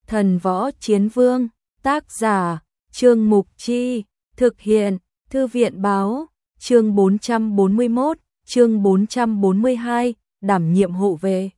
Thần Võ Chiến Vương, tác giả, Trương Mục Chi, thực hiện, Thư viện báo, chương 441, chương 442, đảm nhiệm hộ vệ.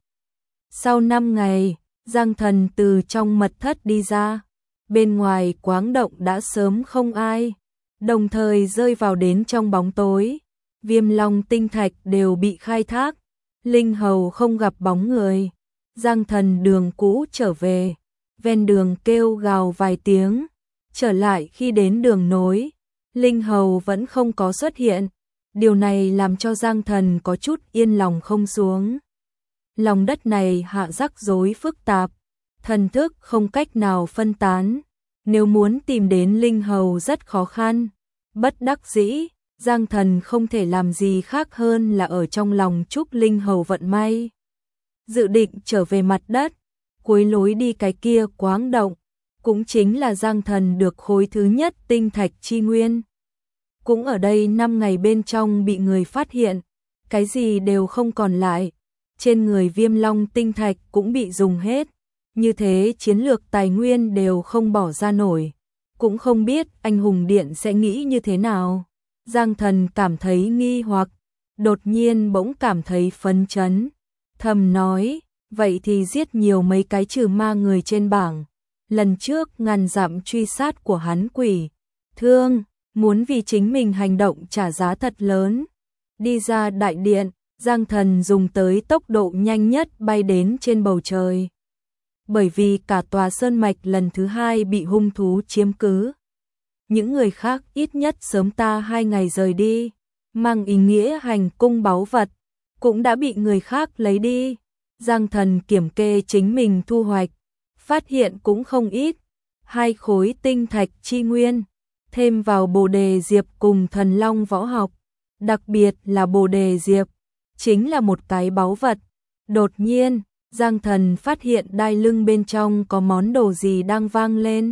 Sau 5 ngày, Giang Thần từ trong mật thất đi ra, bên ngoài quáng động đã sớm không ai, đồng thời rơi vào đến trong bóng tối. Viêm Long tinh thạch đều bị khai thác, linh hầu không gặp bóng người. Giang Thần đường cũ trở về, ven đường kêu gào vài tiếng, trở lại khi đến đường nối, linh hầu vẫn không có xuất hiện. Điều này làm cho Giang Thần có chút yên lòng không xuống. Lòng đất này hạ rắc rối phức tạp, thần thức không cách nào phân tán, nếu muốn tìm đến linh hầu rất khó khăn. Bất đắc dĩ, Giang Thần không thể làm gì khác hơn là ở trong lòng chúc linh hầu vận may. Dự định trở về mặt đất, cuối lối đi cái kia quáng động, cũng chính là Giang Thần được khối thứ nhất tinh thạch chi nguyên. Cũng ở đây 5 ngày bên trong bị người phát hiện, cái gì đều không còn lại, trên người Viêm Long tinh thạch cũng bị dùng hết, như thế chiến lược tài nguyên đều không bỏ ra nổi, cũng không biết anh hùng điện sẽ nghĩ như thế nào. Giang Thần cảm thấy nghi hoặc, đột nhiên bỗng cảm thấy phấn chấn, thầm nói, vậy thì giết nhiều mấy cái trừ ma người trên bảng. Lần trước ngàn dặm truy sát của hắn quỷ thương, muốn vì chính mình hành động trả giá thật lớn. Đi ra đại điện, Giang Thần dùng tới tốc độ nhanh nhất bay đến trên bầu trời. Bởi vì cả tòa sơn mạch lần thứ 2 bị hung thú chiếm cứ. Những người khác ít nhất sớm ta 2 ngày rời đi, mang ý nghĩa hành cung báu vật, cũng đã bị người khác lấy đi. Giang Thần kiểm kê chính mình thu hoạch, phát hiện cũng không ít, 2 khối tinh thạch chi nguyên, thêm vào bồ đề diệp cùng thần long võ học, đặc biệt là bồ đề diệp, chính là một cái báu vật. Đột nhiên, Giang Thần phát hiện đai lưng bên trong có món đồ gì đang vang lên.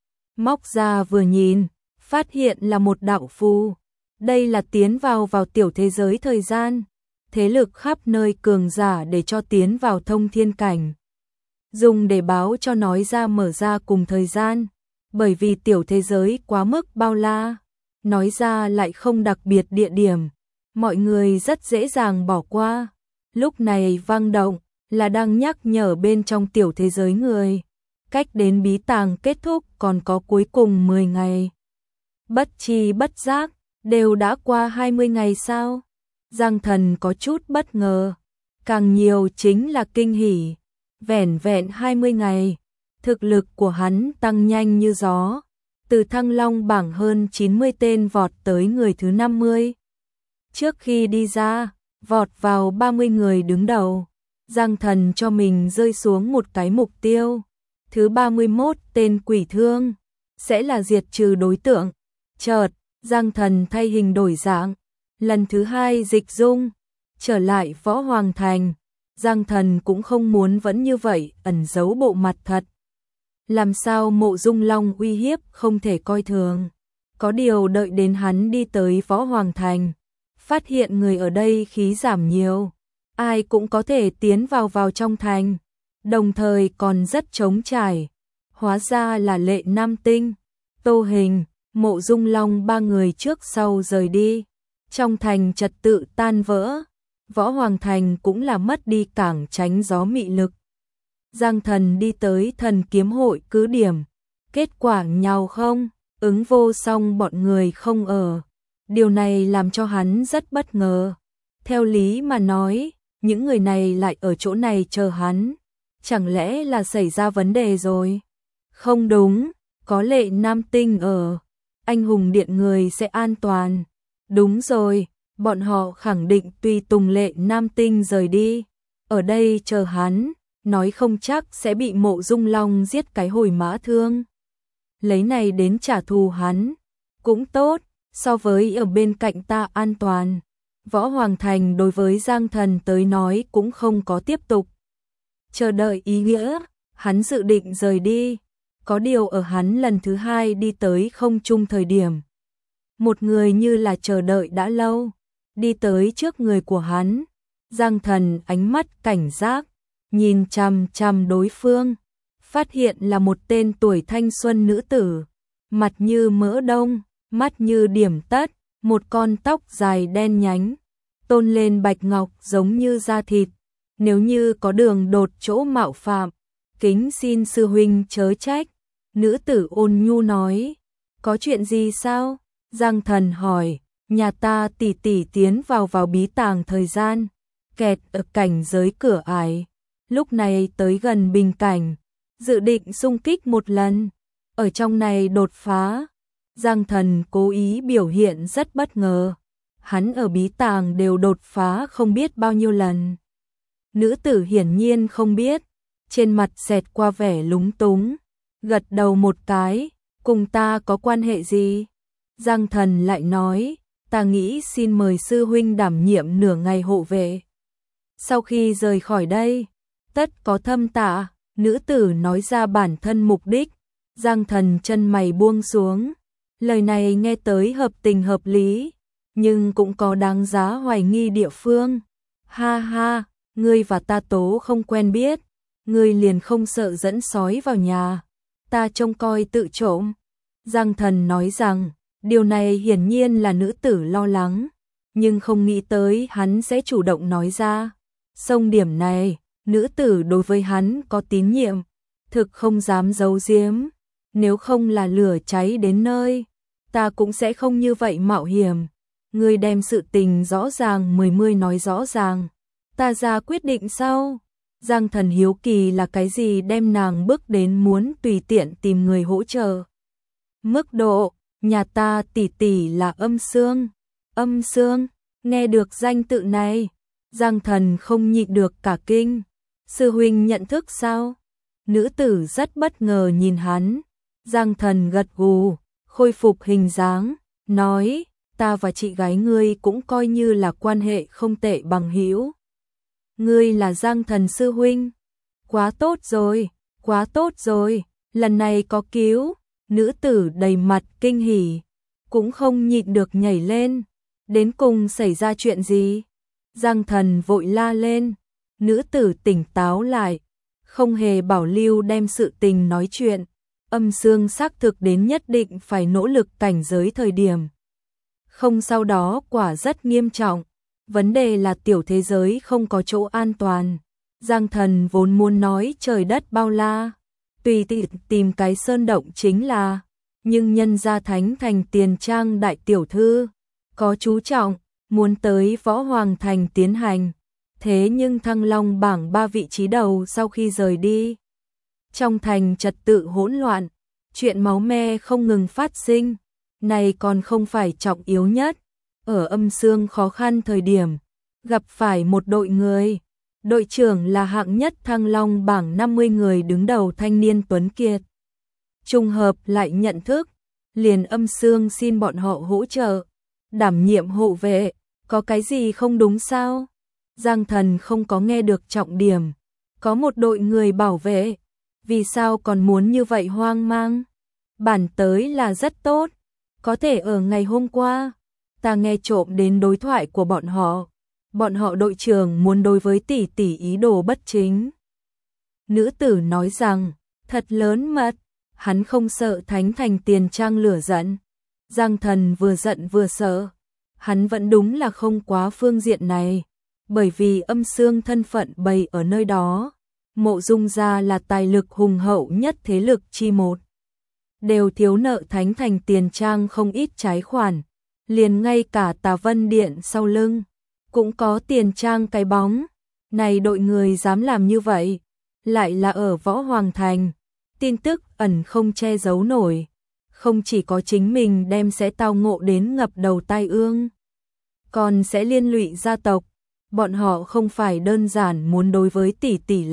Móc ra vừa nhìn, phát hiện là một đạo phù. Đây là tiến vào tiểu thế giới thời gian, thế lực khắp nơi cường giả để cho tiến vào thông thiên cảnh. Dùng để báo cho nói ra mở ra cùng thời gian, bởi vì tiểu thế giới quá mức bao la, nói ra lại không đặc biệt địa điểm, mọi người rất dễ dàng bỏ qua. Lúc này vang động là đang nhắc nhở bên trong tiểu thế giới người, cách đến bí tàng kết thúc còn có cuối cùng 10 ngày. Bất chi bất giác, đều đã qua 20 ngày sao? Giang Thần có chút bất ngờ, càng nhiều chính là kinh hỉ. Vẻn vẹn 20 ngày, thực lực của hắn tăng nhanh như gió, từ Thăng Long bảng hơn 90 tên vọt tới người thứ 50. Trước khi đi ra, vọt vào 30 người đứng đầu, Giang Thần cho mình rơi xuống một cái mục tiêu. Thứ 31 tên quỷ thương, sẽ là diệt trừ đối tượng. Chợt, Giang Thần thay hình đổi dạng, lần thứ 2 dịch dung, trở lại Võ Hoàng Thành. Giang Thần cũng không muốn vẫn như vậy ẩn giấu bộ mặt thật. Làm sao Mộ Dung Long uy hiếp không thể coi thường. Có điều đợi đến hắn đi tới Võ Hoàng Thành, phát hiện người ở đây khí giảm nhiều, ai cũng có thể tiến vào trong thành, đồng thời còn rất trống trải. Hóa ra là Lệ Nam Tinh, Tô Hình, Mộ Dung Long 3 người trước sau rời đi, trong thành trật tự tan vỡ. Võ Hoàng Thành cũng là mất đi cảng tránh gió mị lực. Giang Thần đi tới Thần Kiếm Hội cứ điểm, kết quả nhào không, ứng vô song bọn người không ở. Điều này làm cho hắn rất bất ngờ. Theo lý mà nói, những người này lại ở chỗ này chờ hắn, chẳng lẽ là xảy ra vấn đề rồi? Không đúng, có Lệ Nam Tinh ở, anh hùng điện người sẽ an toàn. Đúng rồi, bọn họ khẳng định tùy tùng Lệ Nam Tinh rời đi, ở đây chờ hắn, nói không chắc sẽ bị Mộ Dung Long giết cái hồi mã thương. Lấy này đến trả thù hắn, cũng tốt, so với ở bên cạnh ta an toàn. Võ Hoàng Thành đối với Giang Thần tới nói cũng không có tiếp tục chờ đợi ý nghĩa, hắn dự định rời đi. Có điều ở hắn lần thứ 2 đi tới không trung thời điểm, một người như là chờ đợi đã lâu, đi tới trước người của hắn. Giang Thần ánh mắt cảnh giác, nhìn chằm chằm đối phương, phát hiện là một tên tuổi thanh xuân nữ tử, mặt như mỡ đông, mắt như điểm tất, một con tóc dài đen nhánh, tôn lên bạch ngọc giống như da thịt, nếu như có đường đột chỗ mạo phạm, kính xin sư huynh chớ trách. Nữ tử ôn nhu nói, có chuyện gì sao? Giang Thần hỏi, nhà ta tỷ tỷ tiến vào bí tàng thời gian, kẹt ở cảnh giới cửa ải, lúc này tới gần bình cảnh, dự định xung kích một lần, ở trong này đột phá. Giang Thần cố ý biểu hiện rất bất ngờ, hắn ở bí tàng đều đột phá không biết bao nhiêu lần. Nữ tử hiển nhiên không biết, trên mặt xẹt qua vẻ lúng túng, gật đầu một cái, cùng ta có quan hệ gì? Giang Thần lại nói, ta nghĩ xin mời sư huynh đảm nhiệm nửa ngày hộ vệ. Sau khi rời khỏi đây, tất có thâm tạ. Nữ tử nói ra bản thân mục đích. Giang Thần chân mày buông xuống, lời này nghe tới hợp tình hợp lý, nhưng cũng có đáng giá hoài nghi địa phương. Ha ha, ngươi và ta tố không quen biết, ngươi liền không sợ dẫn sói vào nhà, ta trông coi tự trộm. Giang Thần nói rằng, điều này hiển nhiên là nữ tử lo lắng, nhưng không nghĩ tới hắn sẽ chủ động nói ra. Song điểm này, nữ tử đối với hắn có tín nhiệm, thực không dám giấu giếm, nếu không là lửa cháy đến nơi, ta cũng sẽ không như vậy mạo hiểm. Ngươi đem sự tình rõ ràng mươi nói rõ ràng, ta ra quyết định sau. Giang Thần hiếu kỳ là cái gì đem nàng bước đến muốn tùy tiện tìm người hỗ trợ. Mức độ, nhà ta tỷ tỷ là Âm Xương. Âm Xương, nghe được danh tự này, Giang Thần không nhịn được cả kinh. Sư huynh nhận thức sao? Nữ tử rất bất ngờ nhìn hắn. Giang Thần gật gù, khôi phục hình dáng, nói, ta và chị gái ngươi cũng coi như là quan hệ không tệ bằng hữu. Ngươi là Giang Thần sư huynh? Quá tốt rồi, quá tốt rồi, lần này có cứu. Nữ tử đầy mặt kinh hỉ, cũng không nhịn được nhảy lên. Đến cùng xảy ra chuyện gì? Giang Thần vội la lên. Nữ tử tỉnh táo lại, không hề bảo lưu đem sự tình nói chuyện. Âm Xương xác thực đến nhất định phải nỗ lực cảnh giới thời điểm. Không sau đó quả rất nghiêm trọng. Vấn đề là tiểu thế giới không có chỗ an toàn. Giang Thần vốn muốn nói trời đất bao la, tùy tìm cái sơn động chính là, nhưng nhân gia Thánh Thành Tiền Trang đại tiểu thư có chú trọng, muốn tới Võ Hoàng Thành tiến hành. Thế nhưng Thăng Long bảng 3 vị trí đầu sau khi rời đi, trong thành trật tự hỗn loạn, chuyện máu me không ngừng phát sinh. Này còn không phải trọng yếu nhất, ở Âm Xương khó khăn thời điểm, gặp phải một đội người. Đội trưởng là hạng nhất Thăng Long bảng 50 người đứng đầu thanh niên tuấn kiệt. Trùng hợp lại nhận thức, liền Âm Xương xin bọn họ hỗ trợ, đảm nhiệm hộ vệ, có cái gì không đúng sao? Giang Thần không có nghe được trọng điểm, có một đội người bảo vệ, vì sao còn muốn như vậy hoang mang? Bản tới là rất tốt, có thể ở ngày hôm qua, ta nghe trộm đến đối thoại của bọn họ đội trưởng muốn đối với tỷ tỷ ý đồ bất chính. Nữ tử nói rằng, thật lớn mật, hắn không sợ Thánh Thành Tiền Trang lửa giận. Giang Thần vừa giận vừa sợ, hắn vẫn đúng là không quá phương diện này, bởi vì Âm Xương thân phận bày ở nơi đó, Mộ Dung gia là tài lực hùng hậu nhất thế lực chi một, đều thiếu nợ Thánh Thành Tiền Trang không ít trái khoản, liền ngay cả Tà Vân Điện sau lưng cũng có Tiền Trang cái bóng. Này đội người dám làm như vậy, lại là ở Võ Hoàng Thành, tin tức ẩn không che giấu nổi, không chỉ có chính mình đem sẽ tao ngộ đến ngập đầu tai ương, còn sẽ liên lụy gia tộc. Bọn họ không phải đơn giản muốn đối với tỷ tỷ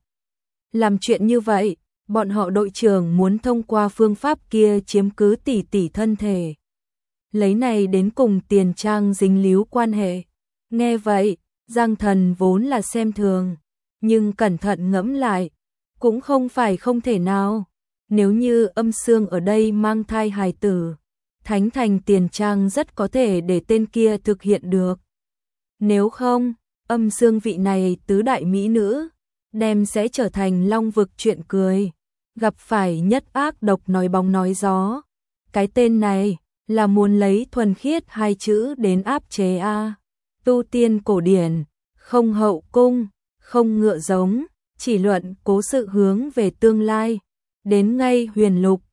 làm chuyện như vậy, bọn họ đội trưởng muốn thông qua phương pháp kia chiếm cứ tỷ tỷ thân thể, lấy này đến cùng Tiền Trang dính líu quan hệ. Nghe vậy, Giang Thần vốn là xem thường, nhưng cẩn thận ngẫm lại, cũng không phải không thể nào. Nếu như Âm Xương ở đây mang thai hài tử, Thánh Thành Tiền Trang rất có thể để tên kia thực hiện được. Nếu không, Âm Xương vị này tứ đại mỹ nữ, đem sẽ trở thành Long vực chuyện cười. gặp phải nhất ác độc nói bóng nói gió. Cái tên này là muốn lấy thuần khiết hai chữ đến áp chế a. Tu tiên cổ điển, không hậu cung, không ngựa giống, chỉ luận cố sự hướng về tương lai. Đến ngay huyền lục,